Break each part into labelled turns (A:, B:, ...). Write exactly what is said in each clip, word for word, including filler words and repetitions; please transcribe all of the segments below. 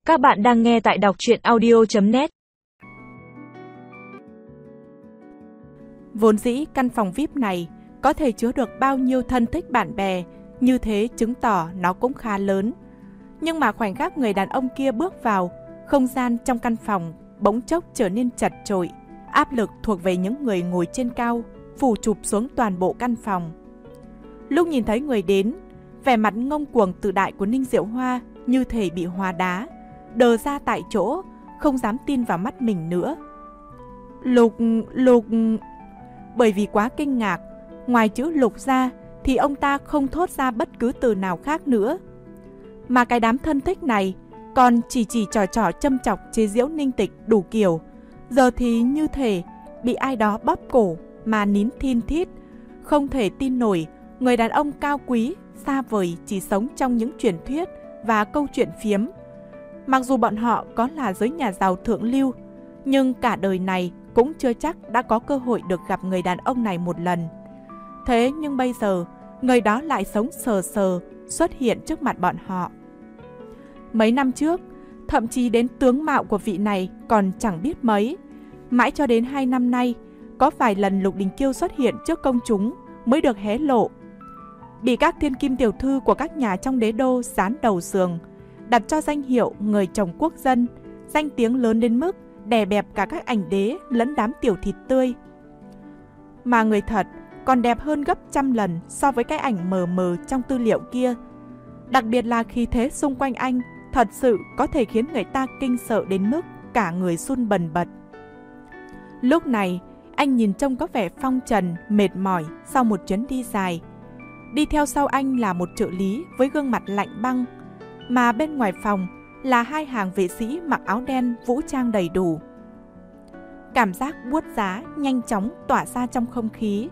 A: Các bạn đang nghe tại đọc truyện audio chấm net.
B: Vốn dĩ căn phòng vi ai pi này có thể chứa được bao nhiêu thân thích bạn bè, như thế chứng tỏ nó cũng khá lớn. Nhưng mà khoảnh khắc người đàn ông kia bước vào, không gian trong căn phòng bỗng chốc trở nên chật chội, áp lực thuộc về những người ngồi trên cao, phủ chụp xuống toàn bộ căn phòng. Lúc nhìn thấy người đến, vẻ mặt ngông cuồng tự đại của Ninh Diệu Hoa như thể bị hóa đá, đờ ra tại chỗ, không dám tin vào mắt mình nữa. Lục, Lục... Bởi vì quá kinh ngạc, ngoài chữ Lục ra thì ông ta không thốt ra bất cứ từ nào khác nữa. Mà cái đám thân thích này còn chỉ chỉ trò trò châm chọc chế giễu Ninh Tịch đủ kiểu, giờ thì như thể bị ai đó bóp cổ mà nín thin thít, không thể tin nổi người đàn ông cao quý, xa vời chỉ sống trong những truyền thuyết và câu chuyện phiếm. Mặc dù bọn họ có là giới nhà giàu thượng lưu, nhưng cả đời này cũng chưa chắc đã có cơ hội được gặp người đàn ông này một lần. Thế nhưng bây giờ, người đó lại sống sờ sờ xuất hiện trước mặt bọn họ. Mấy năm trước, thậm chí đến tướng mạo của vị này còn chẳng biết mấy. Mãi cho đến hai năm nay, có vài lần Lục Đình Kiêu xuất hiện trước công chúng mới được hé lộ. Bị các thiên kim tiểu thư của các nhà trong đế đô dán đầu giường, đặt cho danh hiệu người chồng quốc dân, danh tiếng lớn đến mức đè bẹp cả các ảnh đế lẫn đám tiểu thịt tươi. Mà người thật còn đẹp hơn gấp trăm lần so với cái ảnh mờ mờ trong tư liệu kia. Đặc biệt là khí thế xung quanh anh thật sự có thể khiến người ta kinh sợ đến mức cả người run bần bật. Lúc này, anh nhìn trông có vẻ phong trần, mệt mỏi sau một chuyến đi dài. Đi theo sau anh là một trợ lý với gương mặt lạnh băng, mà bên ngoài phòng là hai hàng vệ sĩ mặc áo đen vũ trang đầy đủ. Cảm giác buốt giá nhanh chóng tỏa ra trong không khí.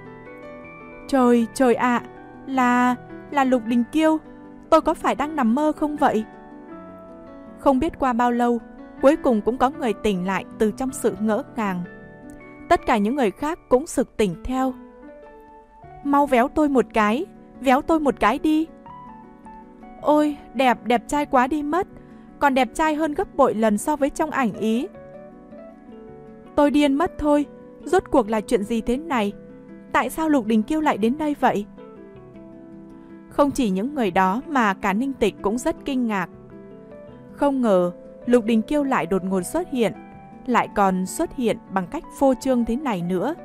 B: Trời, trời ạ, à, là... là Lục Đình Kiêu, tôi có phải đang nằm mơ không vậy? Không biết qua bao lâu, cuối cùng cũng có người tỉnh lại từ trong sự ngỡ ngàng. Tất cả những người khác cũng sực tỉnh theo. Mau véo tôi một cái, véo tôi một cái đi. Ôi, đẹp, đẹp trai quá đi mất, còn đẹp trai hơn gấp bội lần so với trong ảnh ý. Tôi điên mất thôi, rốt cuộc là chuyện gì thế này? Tại sao Lục Đình Kiêu lại đến đây vậy? Không chỉ những người đó mà cả Ninh Tịch cũng rất kinh ngạc. Không ngờ Lục Đình Kiêu lại đột ngột xuất hiện, lại còn xuất hiện bằng cách phô trương thế này nữa.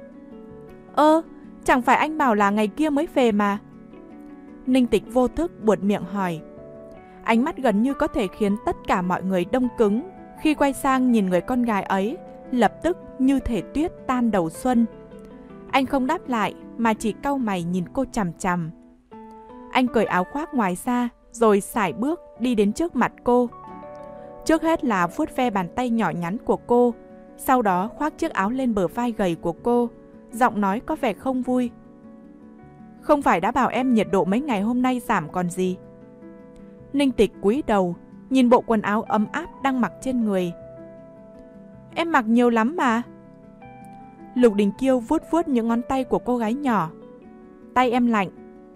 B: Ơ, chẳng phải anh bảo là ngày kia mới về mà? Ninh Tịch vô thức buột miệng hỏi. Ánh mắt gần như có thể khiến tất cả mọi người đông cứng khi quay sang nhìn người con gái ấy, lập tức như thể tuyết tan đầu xuân. Anh không đáp lại mà chỉ cau mày nhìn cô chằm chằm. Anh cởi áo khoác ngoài ra rồi sải bước đi đến trước mặt cô. Trước hết là vuốt ve bàn tay nhỏ nhắn của cô, sau đó khoác chiếc áo lên bờ vai gầy của cô, giọng nói có vẻ không vui. Không phải đã bảo em nhiệt độ mấy ngày hôm nay giảm còn gì? Ninh Tịch cúi đầu, nhìn bộ quần áo ấm áp đang mặc trên người. Em mặc nhiều lắm mà. Lục Đình Kiêu vuốt vuốt những ngón tay của cô gái nhỏ. Tay em lạnh.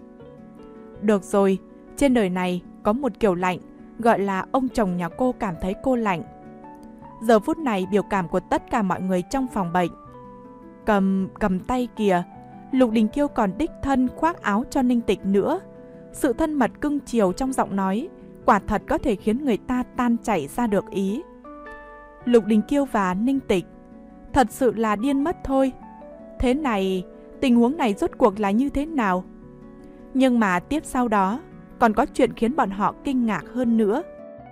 B: Được rồi, trên đời này có một kiểu lạnh, gọi là ông chồng nhà cô cảm thấy cô lạnh. Giờ phút này biểu cảm của tất cả mọi người trong phòng bệnh. Cầm, cầm tay kìa, Lục Đình Kiêu còn đích thân khoác áo cho Ninh Tịch nữa. Sự thân mật cưng chiều trong giọng nói quả thật có thể khiến người ta tan chảy ra được ý. Lục Đình Kiêu và Ninh Tịch thật sự là điên mất thôi. Thế này, tình huống này rốt cuộc là như thế nào? Nhưng mà tiếp sau đó còn có chuyện khiến bọn họ kinh ngạc hơn nữa.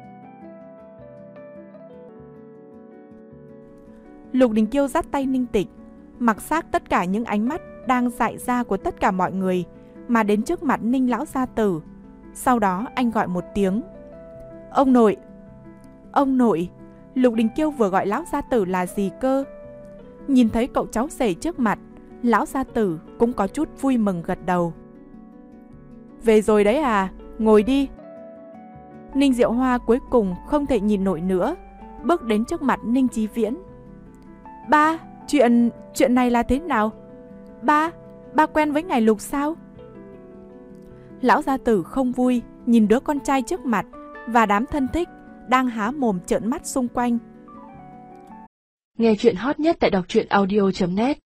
B: Lục Đình Kiêu dắt tay Ninh Tịch, mặc xác tất cả những ánh mắt đang dại ra của tất cả mọi người mà đến trước mặt Ninh lão gia tử. Sau đó anh gọi một tiếng. Ông nội. Ông nội. Lục Đình Kiêu vừa gọi lão gia tử là gì cơ? Nhìn thấy cậu cháu rể trước mặt, lão gia tử cũng có chút vui mừng gật đầu. Về rồi đấy à, ngồi đi. Ninh Diệu Hoa cuối cùng không thể nhìn nổi nữa, bước đến trước mặt Ninh Chí Viễn. Ba, chuyện, chuyện này là thế nào? Ba, ba quen với ngài Lục sao? Lão gia tử không vui nhìn đứa con trai trước mặt và đám thân thích đang há mồm trợn mắt xung quanh.
C: Nghe chuyện hot nhất tại đọc truyện audio chấm net.